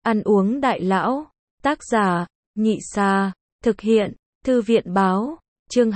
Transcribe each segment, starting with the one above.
Ăn uống đại lão. Tác giả, Nhị Sa. Thực hiện, Thư viện Báo. Chương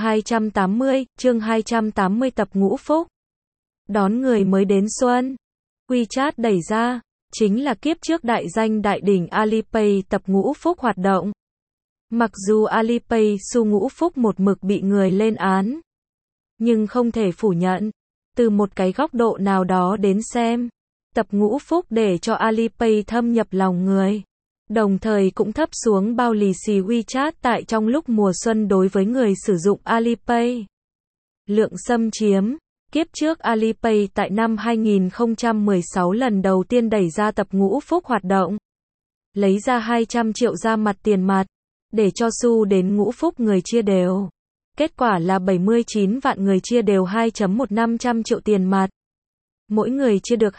280 tập Ngũ Phúc. Đón người mới đến xuân. WeChat đẩy ra, chính là kiếp trước đại danh đại đỉnh Alipay tập Ngũ Phúc hoạt động. Mặc dù Alipay xu Ngũ Phúc một mực bị người lên án, nhưng không thể phủ nhận, từ một cái góc độ nào đó đến xem, tập Ngũ Phúc để cho Alipay thâm nhập lòng người, đồng thời cũng thấp xuống bao lì xì WeChat tại trong lúc mùa xuân đối với người sử dụng Alipay. Lượng xâm chiếm. Kiếp trước Alipay tại năm 2016 lần đầu tiên đẩy ra tập Ngũ Phúc hoạt động, lấy ra 200 triệu ra mặt tiền mặt, để cho xu đến Ngũ Phúc người chia đều. Kết quả là 79 vạn người chia đều 2,500 triệu tiền mặt. Mỗi người chia được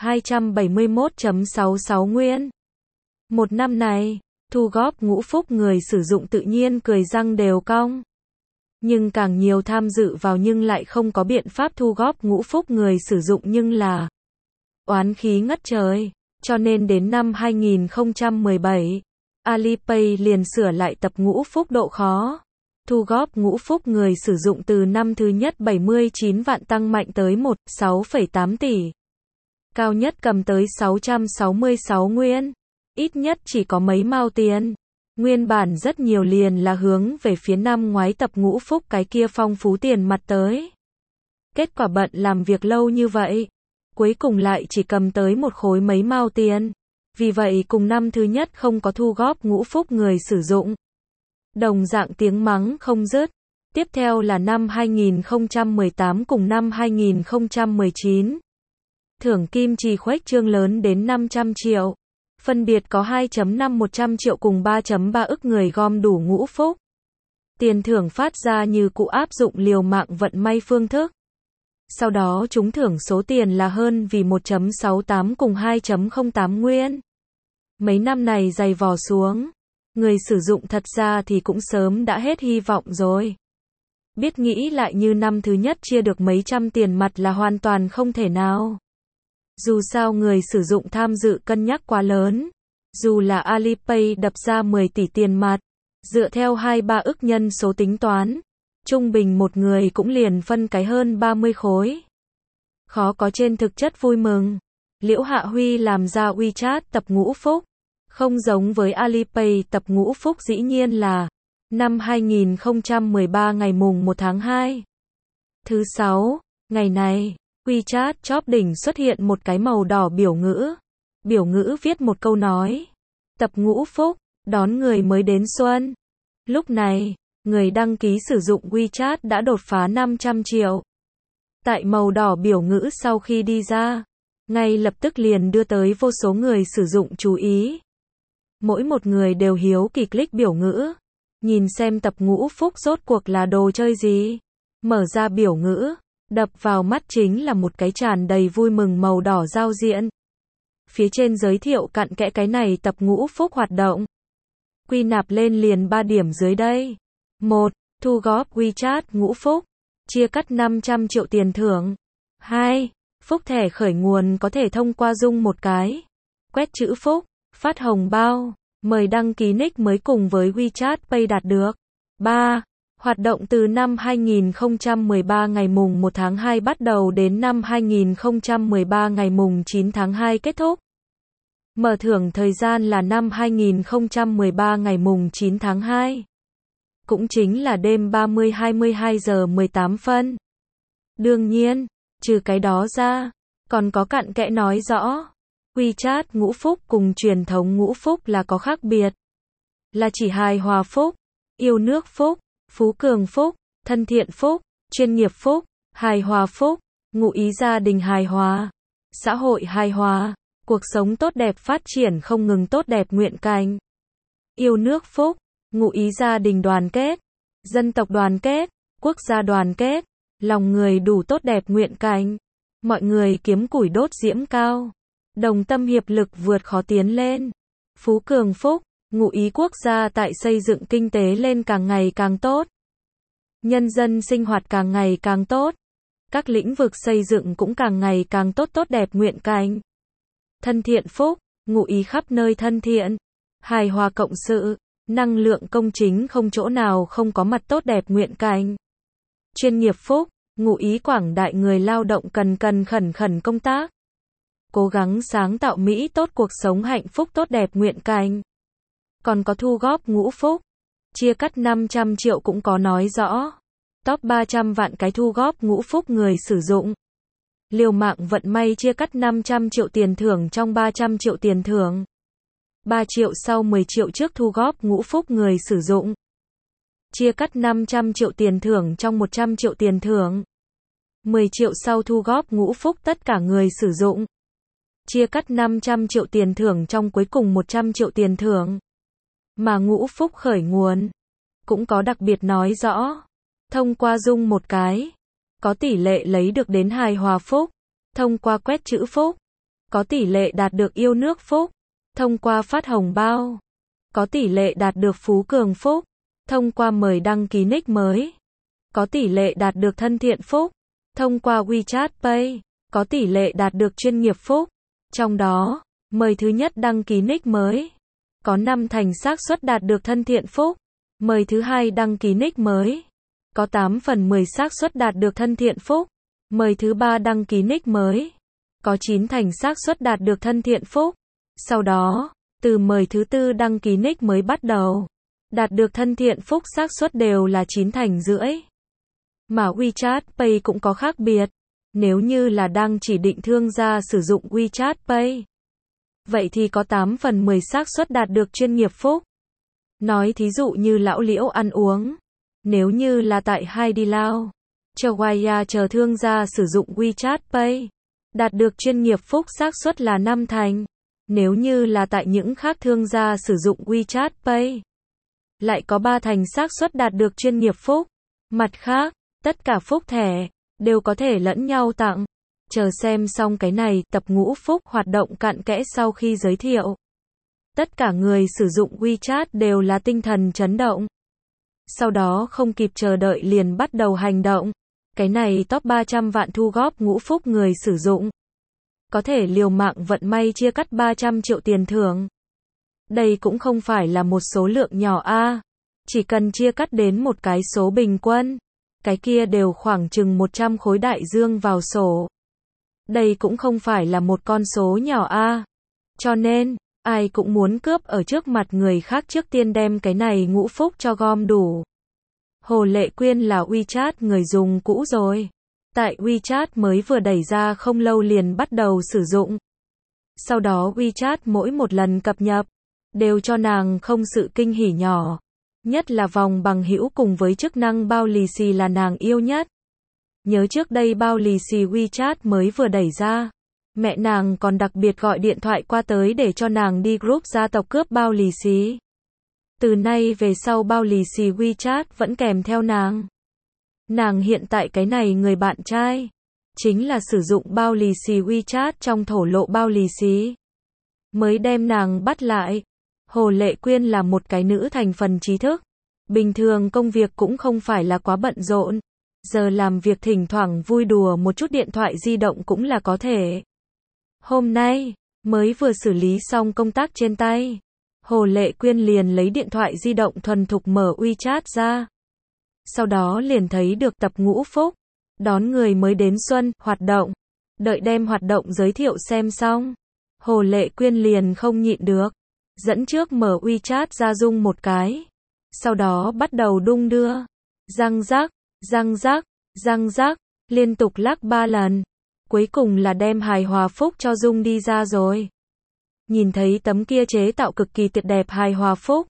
271,66 nguyên. Một năm này, thu góp Ngũ Phúc người sử dụng tự nhiên cười răng đều cong. Nhưng càng nhiều tham dự vào nhưng lại không có biện pháp thu góp Ngũ Phúc người sử dụng nhưng là oán khí ngất trời. Cho nên đến năm 2017, Alipay liền sửa lại tập Ngũ Phúc độ khó. Thu góp Ngũ Phúc người sử dụng từ năm thứ nhất 79 vạn tăng mạnh tới 1,6,8 tỷ. Cao nhất cầm tới 666 nguyên. Ít nhất chỉ có mấy mao tiền. Nguyên bản rất nhiều liền là hướng về phía năm ngoái tập Ngũ Phúc cái kia phong phú tiền mặt tới. Kết quả bận làm việc lâu như vậy, cuối cùng lại chỉ cầm tới một khối mấy mao tiền. Vì vậy cùng năm thứ nhất không có thu góp Ngũ Phúc người sử dụng. Đồng dạng tiếng mắng không dứt. Tiếp theo là năm 2018 cùng năm 2019. Thưởng kim chỉ khuếch trương lớn đến 500 triệu. Phân biệt có 2,5 triệu cùng 3,3 ức người gom đủ Ngũ Phúc. Tiền thưởng phát ra như cụ áp dụng liều mạng vận may phương thức. Sau đó trúng thưởng số tiền là hơn vì 1,68 cùng 2,08 nguyên. Mấy năm này dày vò xuống, người sử dụng thật ra thì cũng sớm đã hết hy vọng rồi. Biết nghĩ lại như năm thứ nhất chia được mấy trăm tiền mặt là hoàn toàn không thể nào. Dù sao người sử dụng tham dự cân nhắc quá lớn. Dù là Alipay đập ra 10 tỷ tiền mặt, dựa theo 2-3 ức nhân số tính toán, trung bình một người cũng liền phân cái hơn 30 khối. Khó có trên thực chất vui mừng. Liễu Hạ Huy làm ra WeChat tập Ngũ Phúc, không giống với Alipay tập Ngũ Phúc dĩ nhiên là năm 2013 ngày mùng 1 tháng 2. Thứ 6, ngày này, WeChat chóp đỉnh xuất hiện một cái màu đỏ biểu ngữ. Biểu ngữ viết một câu nói. Tập Ngũ Phúc, đón người mới đến xuân. Lúc này, người đăng ký sử dụng WeChat đã đột phá 500 triệu. Tại màu đỏ biểu ngữ sau khi đi ra, ngay lập tức liền đưa tới vô số người sử dụng chú ý. Mỗi một người đều hiếu kỳ click biểu ngữ. Nhìn xem tập Ngũ Phúc rốt cuộc là đồ chơi gì. Mở ra biểu ngữ. Đập vào mắt chính là một cái tràn đầy vui mừng màu đỏ giao diện. Phía trên giới thiệu cặn kẽ cái này tập Ngũ Phúc hoạt động. Quy nạp lên liền 3 điểm dưới đây. 1. Thu góp WeChat Ngũ Phúc. Chia cắt 500 triệu tiền thưởng. 2. Phúc thẻ khởi nguồn có thể thông qua dung một cái. Quét chữ Phúc. Phát hồng bao. Mời đăng ký nick mới cùng với WeChat Pay đạt được. 3. Hoạt động từ năm 2013 ngày mùng 1 tháng 2 bắt đầu đến năm 2013 ngày mùng 9 tháng 2 kết thúc. Mở thưởng thời gian là năm 2013 ngày mùng 9 tháng 2. Cũng chính là đêm 30 22 giờ 18 phân. Đương nhiên, trừ cái đó ra, còn có cặn kẽ nói rõ. WeChat Ngũ Phúc cùng truyền thống Ngũ Phúc là có khác biệt. Là chỉ hài hòa phúc, yêu nước phúc, phú cường phúc, thân thiện phúc, chuyên nghiệp phúc, hài hòa phúc, ngụ ý gia đình hài hòa, xã hội hài hòa, cuộc sống tốt đẹp phát triển không ngừng tốt đẹp nguyện cảnh. Yêu nước phúc, ngụ ý gia đình đoàn kết, dân tộc đoàn kết, quốc gia đoàn kết, lòng người đủ tốt đẹp nguyện cảnh. Mọi người kiếm củi đốt diễm cao, đồng tâm hiệp lực vượt khó tiến lên. Phú cường phúc, ngụ ý quốc gia tại xây dựng kinh tế lên càng ngày càng tốt. Nhân dân sinh hoạt càng ngày càng tốt. Các lĩnh vực xây dựng cũng càng ngày càng tốt tốt đẹp nguyện cảnh. Thân thiện phúc, ngụ ý khắp nơi thân thiện. hài hòa cộng sự, năng lượng công chính không chỗ nào không có mặt tốt đẹp nguyện cảnh. Chuyên nghiệp phúc, ngụ ý quảng đại người lao động cần khẩn công tác. Cố gắng sáng tạo mỹ tốt cuộc sống hạnh phúc tốt đẹp nguyện cảnh. Còn có thu góp ngũ phúc, chia cắt 500 triệu cũng có nói rõ. Top 300 vạn cái thu góp ngũ phúc người sử dụng. Liều mạng vận may chia cắt 500 triệu tiền thưởng trong 300 triệu tiền thưởng. 3 triệu sau 10 triệu trước thu góp ngũ phúc người sử dụng. Chia cắt 500 triệu tiền thưởng trong 100 triệu tiền thưởng. 10 triệu sau thu góp ngũ phúc tất cả người sử dụng. Chia cắt 500 triệu tiền thưởng trong cuối cùng 100 triệu tiền thưởng. Mà ngũ phúc khởi nguồn cũng có đặc biệt nói rõ. Thông qua dung một cái, có tỷ lệ lấy được đến hài hòa phúc. Thông qua quét chữ phúc, có tỷ lệ đạt được yêu nước phúc. Thông qua phát hồng bao, có tỷ lệ đạt được phú cường phúc. Thông qua mời đăng ký nick mới, có tỷ lệ đạt được thân thiện phúc. Thông qua WeChat Pay, có tỷ lệ đạt được chuyên nghiệp phúc. Trong đó, mời thứ nhất đăng ký nick mới, có 5 thành xác suất đạt được thân thiện phúc. Mời thứ hai đăng ký nick mới, có 8 phần 10 xác suất đạt được thân thiện phúc. Mời thứ ba đăng ký nick mới, có 9 thành xác suất đạt được thân thiện phúc. Sau đó, từ mời thứ tư đăng ký nick mới bắt đầu, đạt được thân thiện phúc xác suất đều là 9 thành rưỡi. Mà WeChat Pay cũng có khác biệt. Nếu như là đang chỉ định thương gia sử dụng WeChat Pay, vậy thì có 8 phần 10 xác suất đạt được chuyên nghiệp phúc. Nói thí dụ như lão liễu ăn uống. Nếu như là tại Haidilao, Chawaya chờ thương gia sử dụng WeChat Pay, đạt được chuyên nghiệp phúc xác suất là 5 thành. Nếu như là tại những khác thương gia sử dụng WeChat Pay, lại có 3 thành xác suất đạt được chuyên nghiệp phúc. Mặt khác, tất cả phúc thẻ đều có thể lẫn nhau tặng. Chờ xem xong cái này, tập ngũ phúc hoạt động cặn kẽ sau khi giới thiệu. Tất cả người sử dụng WeChat đều là tinh thần chấn động. Sau đó không kịp chờ đợi liền bắt đầu hành động. Cái này top 300 vạn thu góp ngũ phúc người sử dụng. Có thể liều mạng vận may chia cắt 300 triệu tiền thưởng. Đây cũng không phải là một số lượng nhỏ a. Chỉ cần chia cắt đến một cái số bình quân, cái kia đều khoảng chừng 100 khối đại dương vào sổ. Đây cũng không phải là một con số nhỏ a. Cho nên, ai cũng muốn cướp ở trước mặt người khác trước tiên đem cái này ngũ phúc cho gom đủ. Hồ Lệ Quyên là WeChat người dùng cũ rồi. Tại WeChat mới vừa đẩy ra không lâu liền bắt đầu sử dụng. Sau đó WeChat mỗi một lần cập nhật, đều cho nàng không sự kinh hỉ nhỏ. Nhất là vòng bằng hữu cùng với chức năng bao lì xì là nàng yêu nhất. Nhớ trước đây bao lì xì WeChat mới vừa đẩy ra, mẹ nàng còn đặc biệt gọi điện thoại qua tới để cho nàng đi group gia tộc cướp bao lì xì. Từ nay về sau bao lì xì WeChat vẫn kèm theo nàng. Nàng hiện tại cái này người bạn trai, chính là sử dụng bao lì xì WeChat trong thổ lộ bao lì xì. Mới đem nàng bắt lại. Hồ Lệ Quyên là một cái nữ thành phần trí thức. Bình thường công việc cũng không phải là quá bận rộn. Giờ làm việc thỉnh thoảng vui đùa một chút điện thoại di động cũng là có thể. Hôm nay, mới vừa xử lý xong công tác trên tay. Hồ Lệ Quyên liền lấy điện thoại di động thuần thục mở WeChat ra. Sau đó liền thấy được tập ngũ phúc. Đón người mới đến xuân, hoạt động. Đợi đem hoạt động giới thiệu xem xong. Hồ Lệ Quyên liền không nhịn được. Dẫn trước mở WeChat ra rung một cái. Sau đó bắt đầu đung đưa. Răng rắc, răng rắc, răng rắc. Liên tục lắc 3 lần. Cuối cùng là đem hài hòa phúc cho rung đi ra rồi. Nhìn thấy tấm kia chế tạo cực kỳ tuyệt đẹp hài hòa phúc.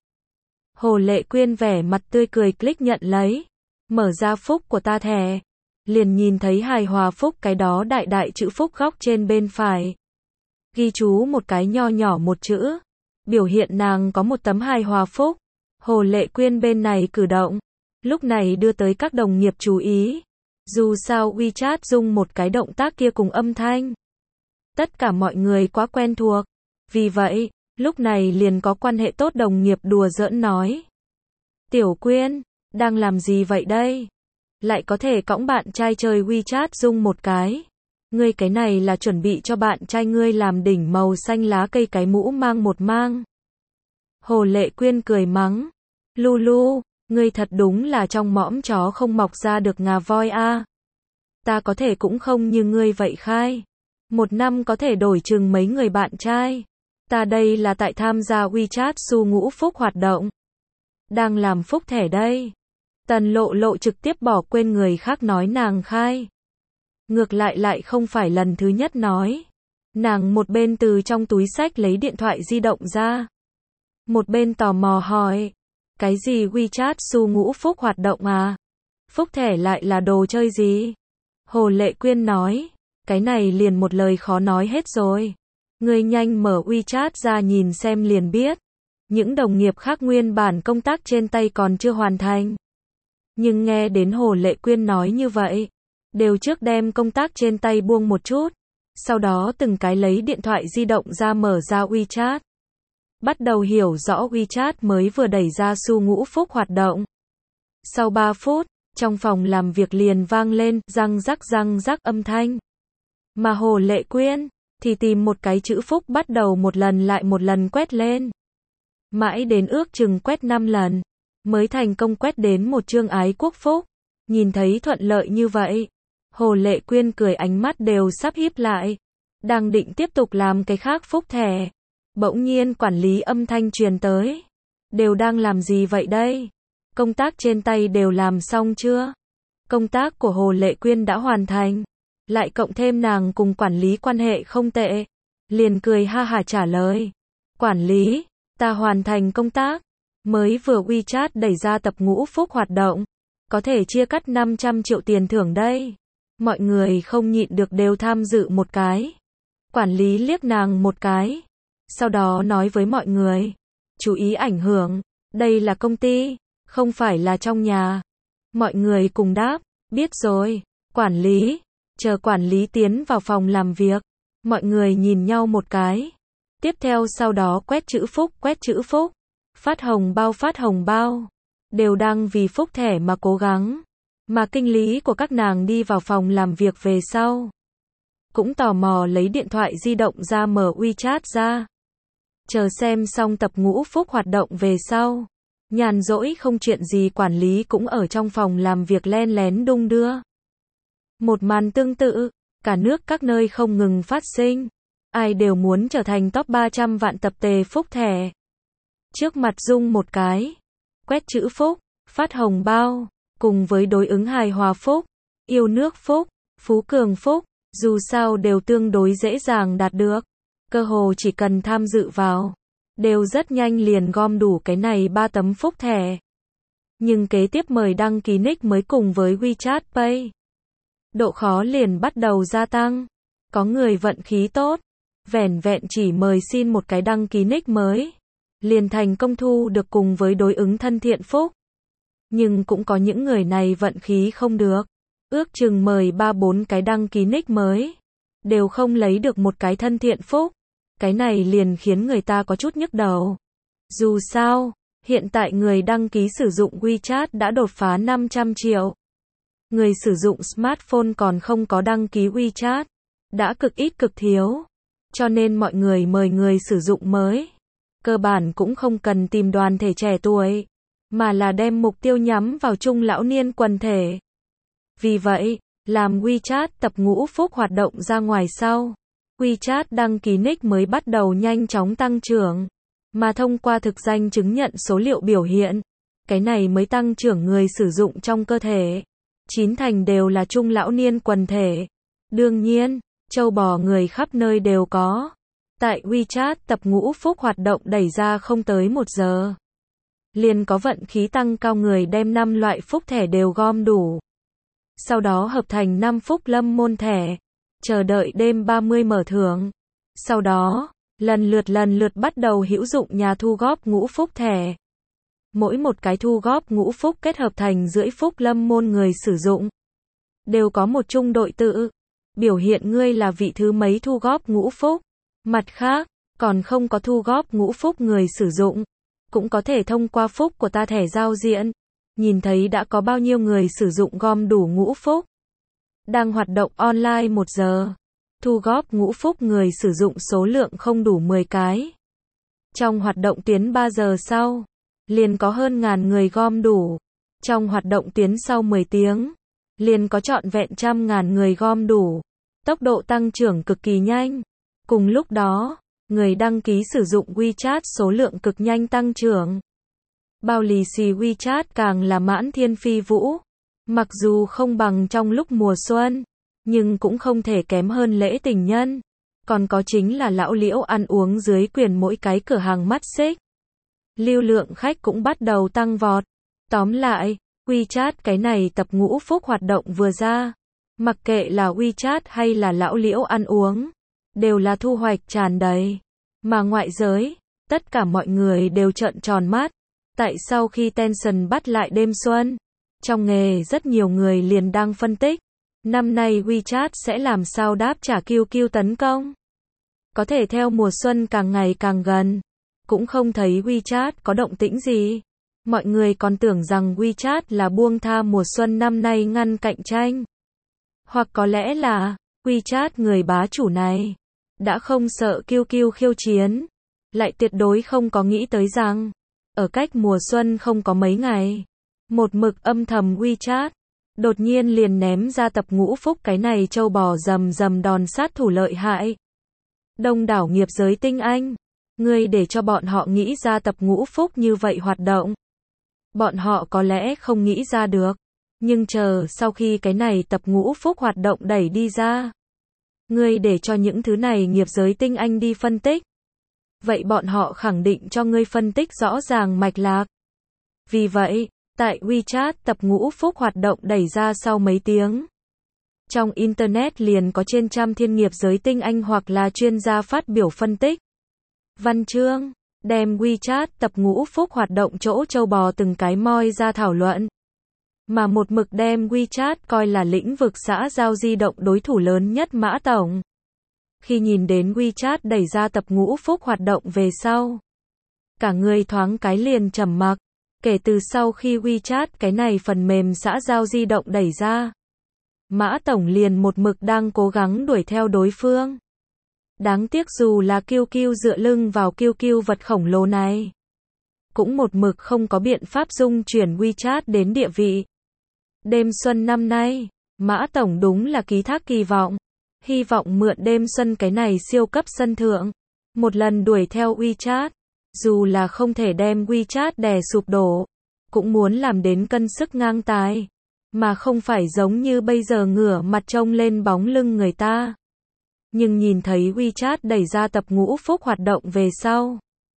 Hồ Lệ Quyên vẻ mặt tươi cười click nhận lấy. Mở ra phúc của ta thẻ. Liền nhìn thấy hài hòa phúc cái đó đại đại chữ phúc góc trên bên phải. Ghi chú một cái nho nhỏ một chữ. Biểu hiện nàng có một tấm hài hòa phúc. Hồ Lệ Quyên bên này cử động. Lúc này đưa tới các đồng nghiệp chú ý. Dù sao WeChat dùng một cái động tác kia cùng âm thanh. Tất cả mọi người quá quen thuộc. Vì vậy, lúc này liền có quan hệ tốt đồng nghiệp đùa giỡn nói. Tiểu Quyên, đang làm gì vậy đây? Lại có thể cõng bạn trai chơi WeChat dùng một cái. Ngươi cái này là chuẩn bị cho bạn trai ngươi làm đỉnh màu xanh lá cây cái mũ mang một mang. Hồ Lệ Quyên cười mắng. Lulu, ngươi thật đúng là trong mõm chó không mọc ra được ngà voi a. Ta có thể cũng không như ngươi vậy khai. Một năm có thể đổi chừng mấy người bạn trai. Ta đây là tại tham gia WeChat Su Ngũ Phúc hoạt động. Đang làm phúc thẻ đây. Tần Lộ Lộ trực tiếp bỏ quên người khác nói nàng khai. Ngược lại lại không phải lần thứ nhất nói. Nàng một bên từ trong túi xách lấy điện thoại di động ra. Một bên tò mò hỏi. Cái gì WeChat Su Ngũ Phúc hoạt động à? Phúc thẻ lại là đồ chơi gì? Hồ Lệ Quyên nói. Cái này liền một lời khó nói hết rồi. Ngươi nhanh mở WeChat ra nhìn xem liền biết. Những đồng nghiệp khác nguyên bản công tác trên tay còn chưa hoàn thành. Nhưng nghe đến Hồ Lệ Quyên nói như vậy, đều trước đem công tác trên tay buông một chút. Sau đó từng cái lấy điện thoại di động ra mở ra WeChat. Bắt đầu hiểu rõ WeChat mới vừa đẩy ra Su Ngũ Phúc hoạt động. Sau 3 phút, trong phòng làm việc liền vang lên răng rắc âm thanh. Mà Hồ Lệ Quyên thì tìm một cái chữ phúc bắt đầu một lần lại một lần quét lên. Mãi đến ước chừng quét 5 lần, mới thành công quét đến một chương ái quốc phúc. Nhìn thấy thuận lợi như vậy, Hồ Lệ Quyên cười ánh mắt đều sắp híp lại. Đang định tiếp tục làm cái khác phúc thẻ. Bỗng nhiên quản lý âm thanh truyền tới. Đều đang làm gì vậy đây? Công tác trên tay đều làm xong chưa? Công tác của Hồ Lệ Quyên đã hoàn thành. Lại cộng thêm nàng cùng quản lý quan hệ không tệ. Liền cười ha hả trả lời. Quản lý, ta hoàn thành công tác. Mới vừa WeChat đẩy ra tập Ngũ Phúc hoạt động. Có thể chia cắt 500 triệu tiền thưởng đây. Mọi người không nhịn được đều tham dự một cái. Quản lý liếc nàng một cái. Sau đó nói với mọi người. Chú ý ảnh hưởng. Đây là công ty. Không phải là trong nhà. Mọi người cùng đáp. Biết rồi. Quản lý. Chờ quản lý tiến vào phòng làm việc. Mọi người nhìn nhau một cái. Tiếp theo sau đó quét chữ phúc. Phát hồng bao. Đều đang vì phúc thẻ mà cố gắng. Mà kinh lý của các nàng đi vào phòng làm việc về sau. Cũng tò mò lấy điện thoại di động ra mở WeChat ra. Chờ xem xong tập Ngũ Phúc hoạt động về sau. Nhàn rỗi không chuyện gì quản lý cũng ở trong phòng làm việc len lén đung đưa. Một màn tương tự, cả nước các nơi không ngừng phát sinh. Ai đều muốn trở thành top 300 vạn tập tề phúc thẻ. Trước mặt Dung một cái. Quét chữ phúc, phát hồng bao, cùng với đối ứng hài hòa phúc, yêu nước phúc, phú cường phúc, dù sao đều tương đối dễ dàng đạt được. Cơ hồ chỉ cần tham dự vào, đều rất nhanh liền gom đủ cái này 3 tấm phúc thẻ. Nhưng kế tiếp mời đăng ký nick mới cùng với WeChat Pay. Độ khó liền bắt đầu gia tăng. Có người vận khí tốt, vẻn vẹn chỉ mời xin một cái đăng ký nick mới, liền thành công thu được cùng với đối ứng thân thiện phúc. Nhưng cũng có những người này vận khí không được, ước chừng mời 3-4 cái đăng ký nick mới, đều không lấy được một cái thân thiện phúc. Cái này liền khiến người ta có chút nhức đầu. Dù sao, hiện tại người đăng ký sử dụng WeChat đã đột phá 500 triệu. Người sử dụng smartphone còn không có đăng ký WeChat, đã cực ít cực thiếu. Cho nên mọi người mời người sử dụng mới. Cơ bản cũng không cần tìm đoàn thể trẻ tuổi, mà là đem mục tiêu nhắm vào trung lão niên quần thể. Vì vậy, làm WeChat tập Ngũ Phúc hoạt động ra ngoài sau, WeChat đăng ký nick mới bắt đầu nhanh chóng tăng trưởng, mà thông qua thực danh chứng nhận số liệu biểu hiện, cái này mới tăng trưởng người sử dụng trong cơ thể. 9 thành đều là trung lão niên quần thể. Đương nhiên, châu bò người khắp nơi đều có. Tại WeChat tập Ngũ Phúc hoạt động đẩy ra không tới 1 giờ. Liền có vận khí tăng cao người đem 5 loại phúc thẻ đều gom đủ. Sau đó hợp thành 5 phúc lâm môn thẻ. Chờ đợi đêm 30 mở thưởng. Sau đó, lần lượt bắt đầu hữu dụng nhà thu góp ngũ phúc thẻ. Mỗi một cái thu góp ngũ phúc kết hợp thành rưỡi phúc lâm môn người sử dụng. Đều có một chung đội tự. Biểu hiện ngươi là vị thứ mấy thu góp ngũ phúc. Mặt khác, còn không có thu góp ngũ phúc người sử dụng. Cũng có thể thông qua phúc của ta thẻ giao diện. Nhìn thấy đã có bao nhiêu người sử dụng gom đủ ngũ phúc. Đang hoạt động online 1 giờ. Thu góp ngũ phúc người sử dụng số lượng không đủ 10 cái. Trong hoạt động tuyến 3 giờ sau, liền có hơn ngàn người gom đủ. Trong hoạt động tuyến sau 10 tiếng, liền có trọn vẹn trăm ngàn người gom đủ. Tốc độ tăng trưởng cực kỳ nhanh. Cùng lúc đó, người đăng ký sử dụng WeChat số lượng cực nhanh tăng trưởng. Bao lì xì WeChat càng là mãn thiên phi vũ. Mặc dù không bằng trong lúc mùa xuân, nhưng cũng không thể kém hơn lễ tình nhân. Còn có chính là lão liễu ăn uống dưới quyền mỗi cái cửa hàng mắt xích. Lưu lượng khách cũng bắt đầu tăng vọt. Tóm lại, WeChat cái này tập ngũ phúc hoạt động vừa ra. Mặc kệ là WeChat hay là lão liễu ăn uống, đều là thu hoạch tràn đầy. Mà ngoại giới, tất cả mọi người đều trợn tròn mắt. Tại sau khi Tencent bắt lại đêm xuân, trong nghề rất nhiều người liền đang phân tích. Năm nay WeChat sẽ làm sao đáp trả QQ tấn công. Có thể theo mùa xuân càng ngày càng gần, cũng không thấy WeChat có động tĩnh gì. Mọi người còn tưởng rằng WeChat là buông tha mùa xuân năm nay ngăn cạnh tranh. Hoặc có lẽ là, WeChat người bá chủ này, đã không sợ QQ khiêu chiến. Lại tuyệt đối không có nghĩ tới rằng, ở cách mùa xuân không có mấy ngày, một mực âm thầm WeChat, đột nhiên liền ném ra tập ngũ phúc cái này trâu bò rầm rầm đòn sát thủ lợi hại. Đông đảo nghiệp giới tinh anh, ngươi để cho bọn họ nghĩ ra tập ngũ phúc như vậy hoạt động. Bọn họ có lẽ không nghĩ ra được, nhưng chờ sau khi cái này tập ngũ phúc hoạt động đẩy đi ra, ngươi để cho những thứ này nghiệp giới tinh anh đi phân tích. Vậy bọn họ khẳng định cho ngươi phân tích rõ ràng mạch lạc. Vì vậy, tại WeChat tập ngũ phúc hoạt động đẩy ra sau mấy tiếng. Trong Internet liền có trên trăm thiên nghiệp giới tinh anh hoặc là chuyên gia phát biểu phân tích. Văn chương, đem WeChat tập ngũ phúc hoạt động chỗ châu bò từng cái moi ra thảo luận. Mà một mực đem WeChat coi là lĩnh vực xã giao di động đối thủ lớn nhất Mã Tổng. Khi nhìn đến WeChat đẩy ra tập ngũ phúc hoạt động về sau, cả người thoáng cái liền trầm mặc. Kể từ sau khi WeChat cái này phần mềm xã giao di động đẩy ra, Mã Tổng liền một mực đang cố gắng đuổi theo đối phương. Đáng tiếc dù là QQ dựa lưng vào QQ vật khổng lồ này, cũng một mực không có biện pháp dung chuyển WeChat đến địa vị. Đêm xuân năm nay, Mã Tổng đúng là ký thác kỳ vọng. Hy vọng mượn đêm xuân cái này siêu cấp sân thượng, một lần đuổi theo WeChat. Dù là không thể đem WeChat đè sụp đổ, cũng muốn làm đến cân sức ngang tài. Mà không phải giống như bây giờ ngửa mặt trông lên bóng lưng người ta. Nhưng nhìn thấy WeChat đẩy ra tập ngũ phúc hoạt động về sau,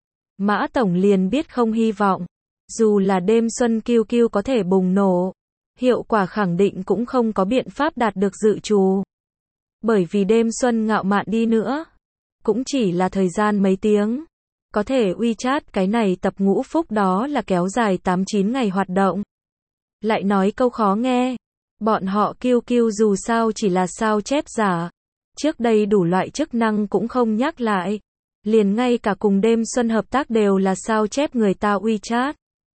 Mã Tổng liền biết không hy vọng. Dù là đêm xuân QQ có thể bùng nổ, hiệu quả khẳng định cũng không có biện pháp đạt được dự trù. Bởi vì đêm xuân ngạo mạn đi nữa, cũng chỉ là thời gian mấy tiếng. Có thể WeChat cái này tập ngũ phúc đó là kéo dài 8-9 ngày hoạt động. Lại nói câu khó nghe, bọn họ QQ dù sao chỉ là sao chép giả. Trước đây đủ loại chức năng cũng không nhắc lại. Liền ngay cả cùng đêm xuân hợp tác đều là sao chép người ta WeChat.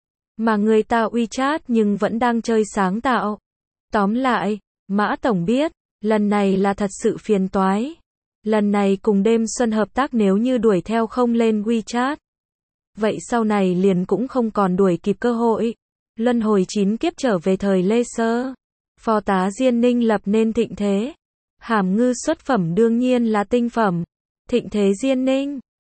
Mà người ta WeChat nhưng vẫn đang chơi sáng tạo. Tóm lại, Mã Tổng biết, lần này là thật sự phiền toái. Lần này cùng đêm xuân hợp tác nếu như đuổi theo không lên WeChat, vậy sau này liền cũng không còn đuổi kịp cơ hội. Luân hồi 9 kiếp trở về thời Lê Sơ, Phó tá Diên Ninh lập nên thịnh thế. Hàm Ngư xuất phẩm đương nhiên là tinh phẩm. Thịnh thế Diên Ninh,